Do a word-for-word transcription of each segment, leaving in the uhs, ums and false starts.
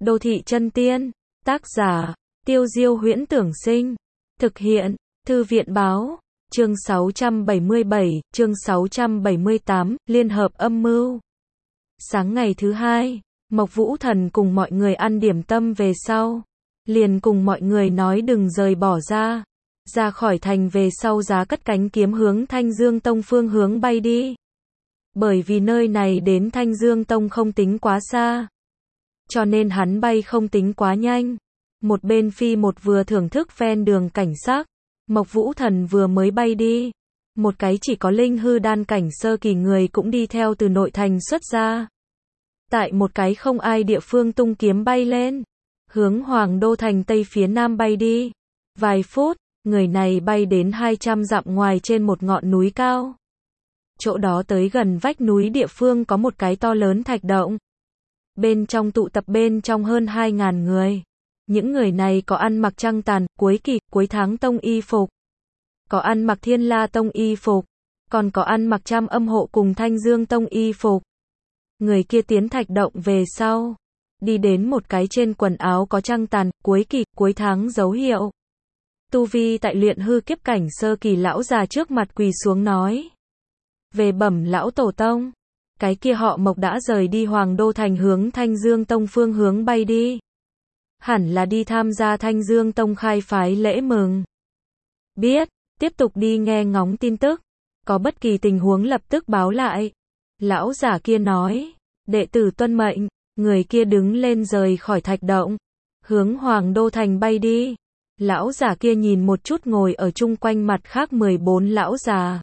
Đô thị chân tiên. Tác giả, Tiêu Diêu Huyễn Tưởng Sinh. Thực hiện, Thư viện Báo. Chương sáu trăm bảy mươi bảy, chương sáu trăm bảy mươi tám, Liên hợp âm mưu. Sáng ngày thứ hai, Mộc Vũ Thần cùng mọi người ăn điểm tâm về sau. Liền cùng mọi người nói đừng rời bỏ ra. Ra khỏi thành về sau giá cất cánh kiếm hướng Thanh Dương Tông phương hướng bay đi. Bởi vì nơi này đến Thanh Dương Tông không tính quá xa. Cho nên hắn bay không tính quá nhanh. Một bên phi một vừa thưởng thức ven đường cảnh sắc. Mộc Vũ Thần vừa mới bay đi. Một cái chỉ có linh hư đan cảnh sơ kỳ người cũng đi theo từ nội thành xuất ra. Tại một cái không ai địa phương tung kiếm bay lên. Hướng Hoàng Đô Thành Tây phía nam bay đi. Vài phút, người này bay đến hai trăm dặm ngoài trên một ngọn núi cao. Chỗ đó tới gần vách núi địa phương có một cái to lớn thạch động. Bên trong tụ tập bên trong hơn hai ngàn người. Những người này có ăn mặc trăng tàn, cuối kỳ, cuối tháng tông y phục. Có ăn mặc Thiên La Tông y phục. Còn có ăn mặc Trăm Âm Hộ cùng Thanh Dương Tông y phục. Người kia tiến thạch động về sau. Đi đến một cái trên quần áo có trăng tàn, cuối kỳ, cuối tháng dấu hiệu. Tu vi tại luyện hư kiếp cảnh sơ kỳ lão già trước mặt quỳ xuống nói. Về bẩm lão tổ tông. Cái kia họ Mộc đã rời đi Hoàng Đô Thành hướng Thanh Dương Tông phương hướng bay đi. Hẳn là đi tham gia Thanh Dương Tông khai phái lễ mừng. Biết, tiếp tục đi nghe ngóng tin tức. Có bất kỳ tình huống lập tức báo lại. Lão giả kia nói, đệ tử tuân mệnh, người kia đứng lên rời khỏi thạch động. Hướng Hoàng Đô Thành bay đi. Lão giả kia nhìn một chút ngồi ở chung quanh mặt khác mười bốn lão già.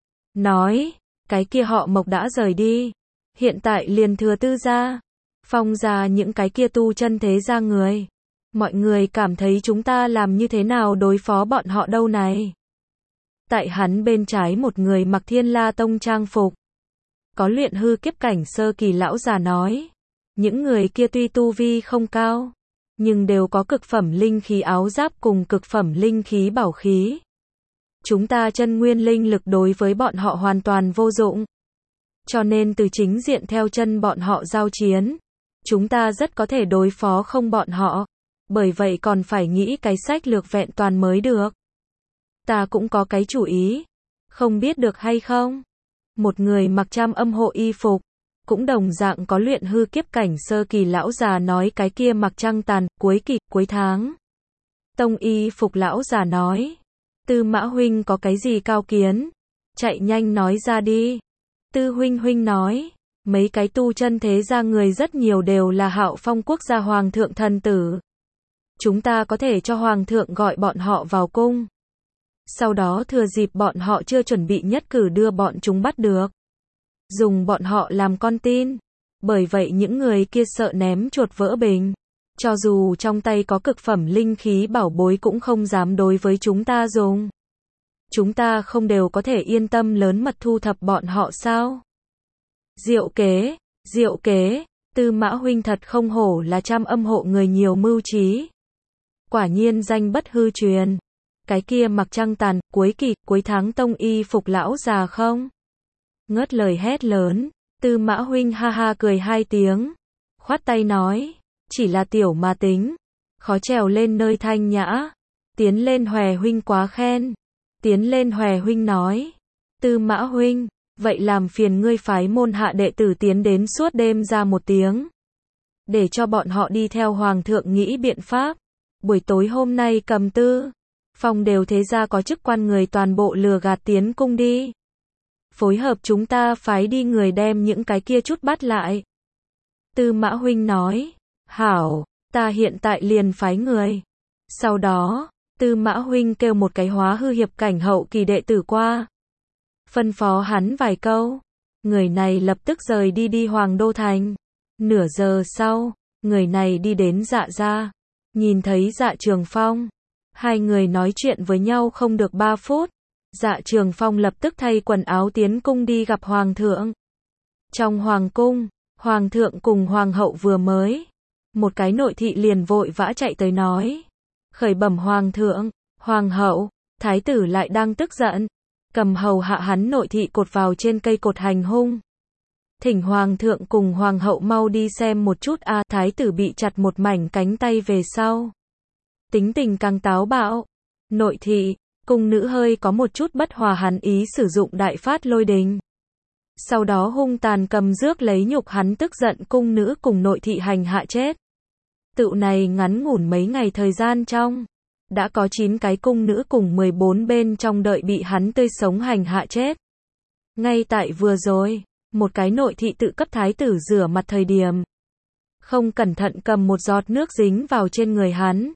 Nói, cái kia họ Mộc đã rời đi. Hiện tại liền thừa Tư gia. Phong ra những cái kia tu chân thế gia người. Mọi người cảm thấy chúng ta làm như thế nào đối phó bọn họ đâu này. Tại hắn bên trái một người mặc Thiên La Tông trang phục. Có luyện hư kiếp cảnh sơ kỳ lão già nói. Những người kia tuy tu vi không cao. Nhưng đều có cực phẩm linh khí áo giáp cùng cực phẩm linh khí bảo khí. Chúng ta chân nguyên linh lực đối với bọn họ hoàn toàn vô dụng. Cho nên từ chính diện theo chân bọn họ giao chiến. Chúng ta rất có thể đối phó không bọn họ. Bởi vậy còn phải nghĩ cái sách lược vẹn toàn mới được. Ta cũng có cái chủ ý. Không biết được hay không? Một người mặc Trăm Âm Hộ y phục. Cũng đồng dạng có luyện hư kiếp cảnh sơ kỳ lão già nói cái kia mặc trăng tàn, cuối kỳ, cuối tháng. Tông y phục lão già nói. Tư Mã huynh có cái gì cao kiến? Chạy nhanh nói ra đi. Tư huynh huynh nói. Mấy cái tu chân thế gia người rất nhiều đều là Hạo Phong quốc gia hoàng thượng thần tử. Chúng ta có thể cho hoàng thượng gọi bọn họ vào cung. Sau đó thừa dịp bọn họ chưa chuẩn bị nhất cử đưa bọn chúng bắt được. Dùng bọn họ làm con tin. Bởi vậy những người kia sợ ném chuột vỡ bình. Cho dù trong tay có cực phẩm linh khí bảo bối cũng không dám đối với chúng ta dùng. Chúng ta không đều có thể yên tâm lớn mật thu thập bọn họ sao? Diệu kế, diệu kế, Tư Mã huynh thật không hổ là Trăm Âm Hộ người nhiều mưu trí. Quả nhiên danh bất hư truyền. Cái kia mặc trăng tàn, cuối kỳ, cuối tháng tông y phục lão già không? Ngớt lời hét lớn, Tư Mã huynh ha ha cười hai tiếng. Khoát tay nói, chỉ là tiểu mà tính. Khó trèo lên nơi thanh nhã. Tiến lên Hòe huynh quá khen. Tiến lên Hòe huynh nói. Tư Mã huynh, vậy làm phiền ngươi phái môn hạ đệ tử tiến đến suốt đêm ra một tiếng. Để cho bọn họ đi theo hoàng thượng nghĩ biện pháp. Buổi tối hôm nay cầm Tư Phong đều thế ra có chức quan người toàn bộ lừa gạt tiến cung đi. Phối hợp chúng ta phái đi người đem những cái kia chút bắt lại. Tư Mã huynh nói. Hảo, ta hiện tại liền phái người. Sau đó, Tư Mã huynh kêu một cái hóa hư hiệp cảnh hậu kỳ đệ tử qua. Phân phó hắn vài câu. Người này lập tức rời đi đi Hoàng Đô Thành. Nửa giờ sau, người này đi đến Dạ gia. Nhìn thấy Dạ Trường Phong. Hai người nói chuyện với nhau không được ba phút. Dạ Trường Phong lập tức thay quần áo tiến cung đi gặp Hoàng thượng. Trong Hoàng cung, Hoàng thượng cùng Hoàng hậu vừa mới. Một cái nội thị liền vội vã chạy tới nói. Khởi bẩm Hoàng thượng, Hoàng hậu, Thái tử lại đang tức giận. Cầm hầu hạ hắn nội thị cột vào trên cây cột hành hung. Thỉnh hoàng thượng cùng hoàng hậu mau đi xem một chút a. Thái tử bị chặt một mảnh cánh tay về sau. Tính tình càng táo bạo. Nội thị, cung nữ hơi có một chút bất hòa, hắn ý sử dụng đại phát lôi đình. Sau đó hung tàn cầm rước lấy nhục hắn, tức giận cung nữ cùng nội thị hành hạ chết. Tựu này ngắn ngủn mấy ngày thời gian trong, đã có chín cái cung nữ cùng mười bốn bên trong đợi bị hắn tươi sống hành hạ chết. Ngay tại vừa rồi, một cái nội thị tự cấp thái tử rửa mặt thời điểm, không cẩn thận cầm một giọt nước dính vào trên người hắn.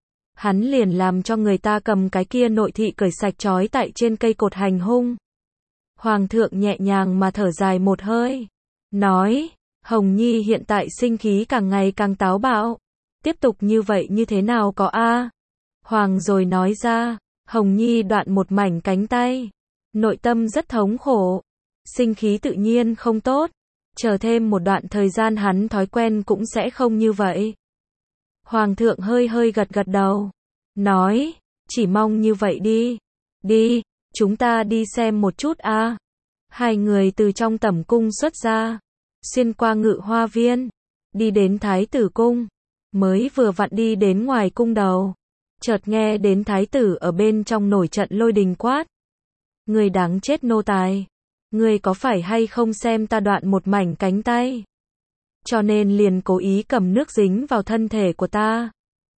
Hắn liền làm cho người ta cầm cái kia nội thị cởi sạch trói tại trên cây cột hành hung. Hoàng thượng nhẹ nhàng mà thở dài một hơi, nói, Hồng Nhi hiện tại sinh khí càng ngày càng táo bạo, tiếp tục như vậy như thế nào có a? Hoàng rồi nói ra, Hồng Nhi đoạn một mảnh cánh tay, nội tâm rất thống khổ, sinh khí tự nhiên không tốt, chờ thêm một đoạn thời gian hắn thói quen cũng sẽ không như vậy. Hoàng thượng hơi hơi gật gật đầu, nói, chỉ mong như vậy đi, đi, chúng ta đi xem một chút a. Hai người từ trong tẩm cung xuất ra, xuyên qua ngự hoa viên, đi đến thái tử cung, mới vừa vặn đi đến ngoài cung đầu, chợt nghe đến thái tử ở bên trong nổi trận lôi đình quát. Người đáng chết nô tài, người có phải hay không xem ta đoạn một mảnh cánh tay, cho nên liền cố ý cầm nước dính vào thân thể của ta.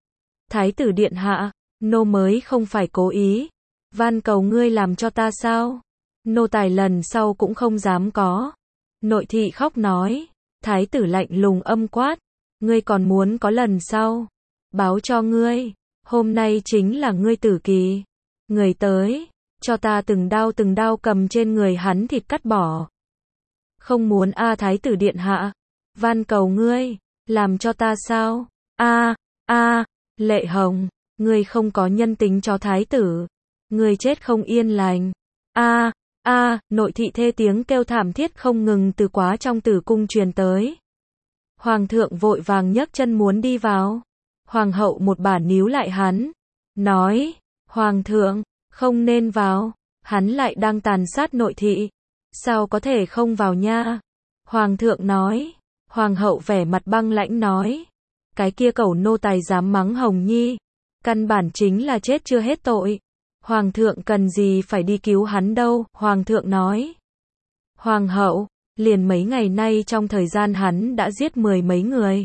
Thái tử điện hạ, nô mới không phải cố ý, van cầu ngươi làm cho ta sao? Nô tài lần sau cũng không dám có. Nội thị khóc nói, thái tử lạnh lùng âm quát, ngươi còn muốn có lần sau? Báo cho ngươi, hôm nay chính là ngươi tử kỳ. Người tới, cho ta từng đao từng đao cầm trên người hắn thịt cắt bỏ. Không muốn a. Thái tử điện hạ, van cầu ngươi, làm cho ta sao? A, a, Lệ Hồng, ngươi không có nhân tính cho thái tử, ngươi chết không yên lành. A, a, nội thị thê tiếng kêu thảm thiết không ngừng từ quá trong tử cung truyền tới. Hoàng thượng vội vàng nhấc chân muốn đi vào. Hoàng hậu một bà níu lại hắn, nói, Hoàng thượng, không nên vào, hắn lại đang tàn sát nội thị, sao có thể không vào nha? Hoàng thượng nói. Hoàng hậu vẻ mặt băng lãnh nói, cái kia cẩu nô tài dám mắng Hồng Nhi, căn bản chính là chết chưa hết tội. Hoàng thượng cần gì phải đi cứu hắn đâu? Hoàng thượng nói. Hoàng hậu, liền mấy ngày nay trong thời gian hắn đã giết mười mấy người.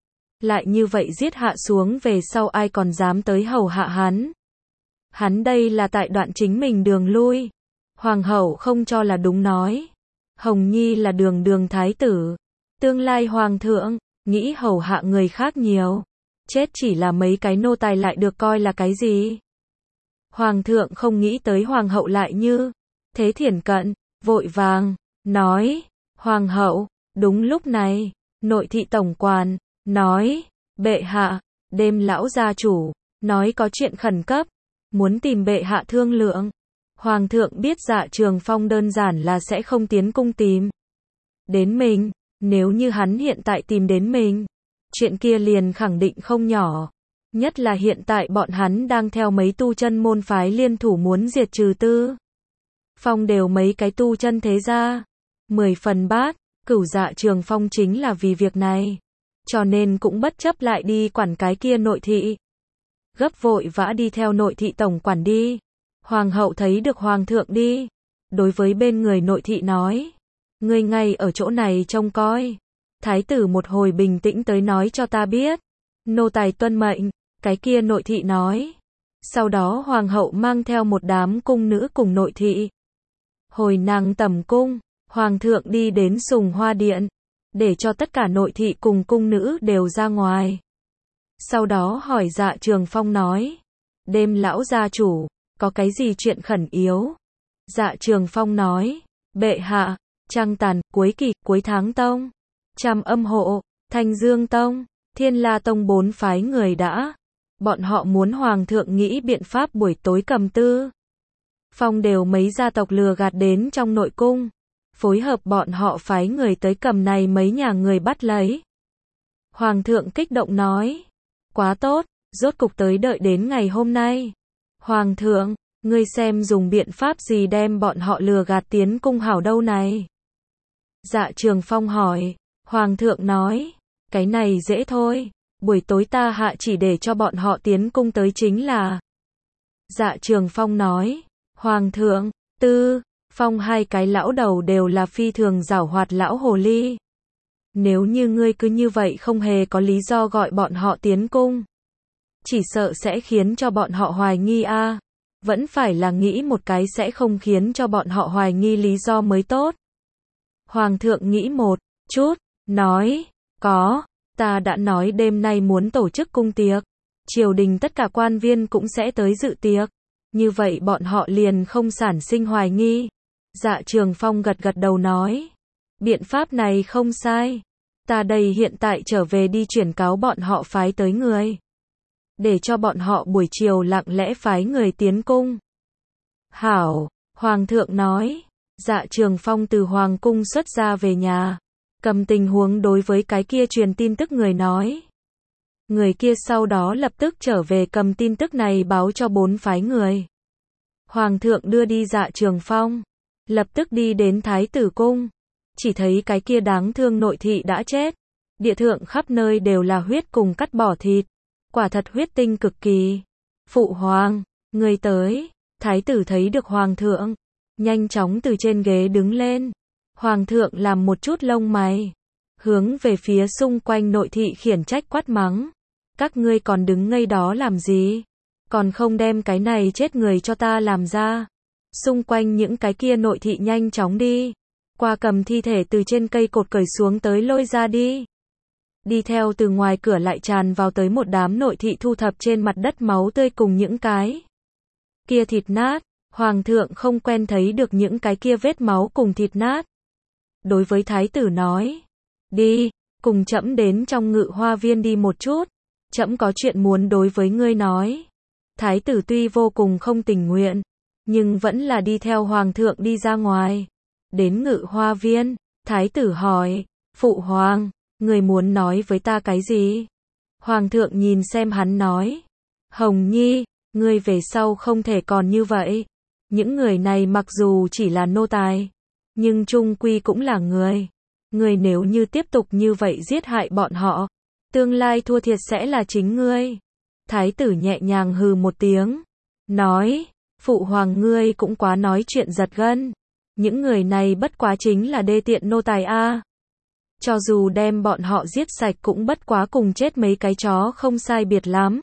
Lại như vậy giết hạ xuống về sau ai còn dám tới hầu hạ hắn? Hắn đây là tại đoạn chính mình đường lui. Hoàng hậu không cho là đúng nói. Hồng Nhi là đường đường thái tử, tương lai hoàng thượng, nghĩ hầu hạ người khác nhiều. Chết chỉ là mấy cái nô tài lại được coi là cái gì? Hoàng thượng không nghĩ tới hoàng hậu lại như thế thiển cận, vội vàng, nói, Hoàng hậu, đúng lúc này, nội thị tổng quản, nói, bệ hạ, đêm lão gia chủ, nói có chuyện khẩn cấp, muốn tìm bệ hạ thương lượng. Hoàng thượng biết Dạ Trường Phong đơn giản là sẽ không tiến cung tìm đến mình, nếu như hắn hiện tại tìm đến mình, chuyện kia liền khẳng định không nhỏ. Nhất là hiện tại bọn hắn đang theo mấy tu chân môn phái liên thủ muốn diệt trừ Tư Phong đều mấy cái tu chân thế gia. Mười phần bát, cửu Dạ Trường Phong chính là vì việc này. Cho nên cũng bất chấp lại đi quản cái kia nội thị. Gấp vội vã đi theo nội thị tổng quản đi. Hoàng hậu thấy được hoàng thượng đi. Đối với bên người nội thị nói. Ngươi ngay ở chỗ này trông coi. Thái tử một hồi bình tĩnh tới nói cho ta biết. Nô tài tuân mệnh. Cái kia nội thị nói. Sau đó hoàng hậu mang theo một đám cung nữ cùng nội thị. Hồi nàng tẩm cung, hoàng thượng đi đến Sùng Hoa Điện, để cho tất cả nội thị cùng cung nữ đều ra ngoài. Sau đó hỏi Dạ Trường Phong nói. Đêm lão gia chủ, có cái gì chuyện khẩn yếu? Dạ Trường Phong nói. Bệ hạ, trăng tàn, cuối kỳ, cuối tháng tông. Trăm âm hộ, Thanh Dương Tông, Thiên La Tông bốn phái người đã. Bọn họ muốn hoàng thượng nghĩ biện pháp buổi tối cầm Tư Phong đều mấy gia tộc lừa gạt đến trong nội cung. Phối hợp bọn họ phái người tới cầm này mấy nhà người bắt lấy. Hoàng thượng kích động nói. Quá tốt, rốt cục tới đợi đến ngày hôm nay. Hoàng thượng, ngươi xem dùng biện pháp gì đem bọn họ lừa gạt tiến cung hảo đâu này. Dạ Trường Phong hỏi. Hoàng thượng nói, cái này dễ thôi, buổi tối ta hạ chỉ để cho bọn họ tiến cung tới chính là. Dạ Trường Phong nói, Hoàng thượng, Tư, Phong hai cái lão đầu đều là phi thường giảo hoạt lão hồ ly. Nếu như ngươi cứ như vậy không hề có lý do gọi bọn họ tiến cung, chỉ sợ sẽ khiến cho bọn họ hoài nghi a. À. Vẫn phải là nghĩ một cái sẽ không khiến cho bọn họ hoài nghi lý do mới tốt. Hoàng thượng nghĩ một chút, nói, có, ta đã nói đêm nay muốn tổ chức cung tiệc, triều đình tất cả quan viên cũng sẽ tới dự tiệc, như vậy bọn họ liền không sản sinh hoài nghi. Dạ Trường Phong gật gật đầu nói, biện pháp này không sai, ta đây hiện tại trở về đi chuyển cáo bọn họ phái tới người, để cho bọn họ buổi chiều lặng lẽ phái người tiến cung. Hảo, Hoàng thượng nói. Dạ Trường Phong từ Hoàng cung xuất ra về nhà, cầm tình huống đối với cái kia truyền tin tức người nói. Người kia sau đó lập tức trở về cầm tin tức này báo cho bốn phái người. Hoàng thượng đưa đi Dạ Trường Phong, lập tức đi đến Thái tử cung, chỉ thấy cái kia đáng thương nội thị đã chết, địa thượng khắp nơi đều là huyết cùng cắt bỏ thịt, quả thật huyết tinh cực kỳ. Phụ hoàng, người tới. Thái tử thấy được Hoàng thượng, nhanh chóng từ trên ghế đứng lên. Hoàng thượng làm một chút lông mày, hướng về phía xung quanh nội thị khiển trách quát mắng. Các ngươi còn đứng ngây đó làm gì? Còn không đem cái này chết người cho ta làm ra. Xung quanh những cái kia nội thị nhanh chóng đi, qua cầm thi thể từ trên cây cột cởi xuống tới lôi ra đi. Đi theo từ ngoài cửa lại tràn vào tới một đám nội thị thu thập trên mặt đất máu tươi cùng những cái kia thịt nát. Hoàng thượng không quen thấy được những cái kia vết máu cùng thịt nát. Đối với thái tử nói, đi, cùng trẫm đến trong ngự hoa viên đi một chút, trẫm có chuyện muốn đối với ngươi nói. Thái tử tuy vô cùng không tình nguyện, nhưng vẫn là đi theo hoàng thượng đi ra ngoài. Đến ngự hoa viên, thái tử hỏi, phụ hoàng, người muốn nói với ta cái gì? Hoàng thượng nhìn xem hắn nói, Hồng Nhi, ngươi về sau không thể còn như vậy. Những người này mặc dù chỉ là nô tài, nhưng chung quy cũng là người. Ngươi nếu như tiếp tục như vậy giết hại bọn họ, tương lai thua thiệt sẽ là chính ngươi. Thái tử nhẹ nhàng hừ một tiếng, nói, phụ hoàng ngươi cũng quá nói chuyện giật gân. Những người này bất quá chính là đê tiện nô tài a. Cho dù đem bọn họ giết sạch cũng bất quá cùng chết mấy cái chó không sai biệt lắm.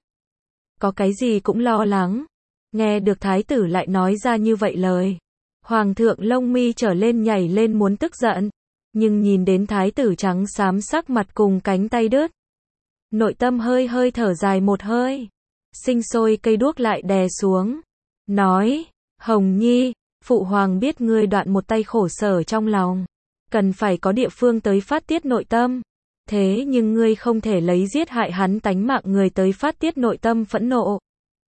Có cái gì cũng lo lắng. Nghe được thái tử lại nói ra như vậy lời, hoàng thượng lông mi trở lên nhảy lên muốn tức giận, nhưng nhìn đến thái tử trắng xám sắc mặt cùng cánh tay đứt, nội tâm hơi hơi thở dài một hơi, sinh sôi cây đuốc lại đè xuống, nói, Hồng Nhi, phụ hoàng biết ngươi đoạn một tay khổ sở trong lòng, cần phải có địa phương tới phát tiết nội tâm, thế nhưng ngươi không thể lấy giết hại hắn tánh mạng người tới phát tiết nội tâm phẫn nộ.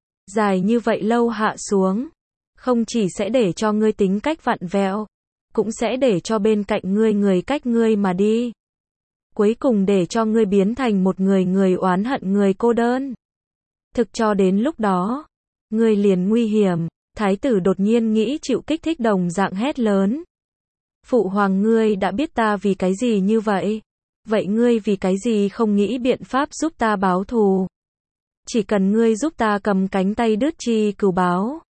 Dài như vậy lâu hạ xuống, không chỉ sẽ để cho ngươi tính cách vặn vẹo, cũng sẽ để cho bên cạnh ngươi người cách ngươi mà đi. Cuối cùng để cho ngươi biến thành một người người oán hận người cô đơn. Thực cho đến lúc đó, ngươi liền nguy hiểm. Thái tử đột nhiên nghĩ chịu kích thích đồng dạng hét lớn. Phụ hoàng ngươi đã biết ta vì cái gì như vậy. Vậy ngươi vì cái gì không nghĩ biện pháp giúp ta báo thù? Chỉ cần ngươi giúp ta cầm cánh tay đứt chi cừu báo.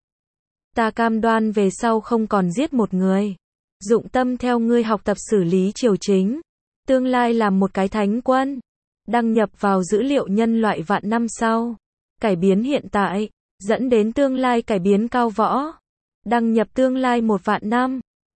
Ta cam đoan về sau không còn giết một người. Dụng tâm theo ngươi học tập xử lý triều chính. Tương lai làm một cái thánh quân. Đăng nhập vào dữ liệu nhân loại vạn năm sau. Cải biến hiện tại. Dẫn đến tương lai cải biến cao võ. Đăng nhập tương lai một vạn năm.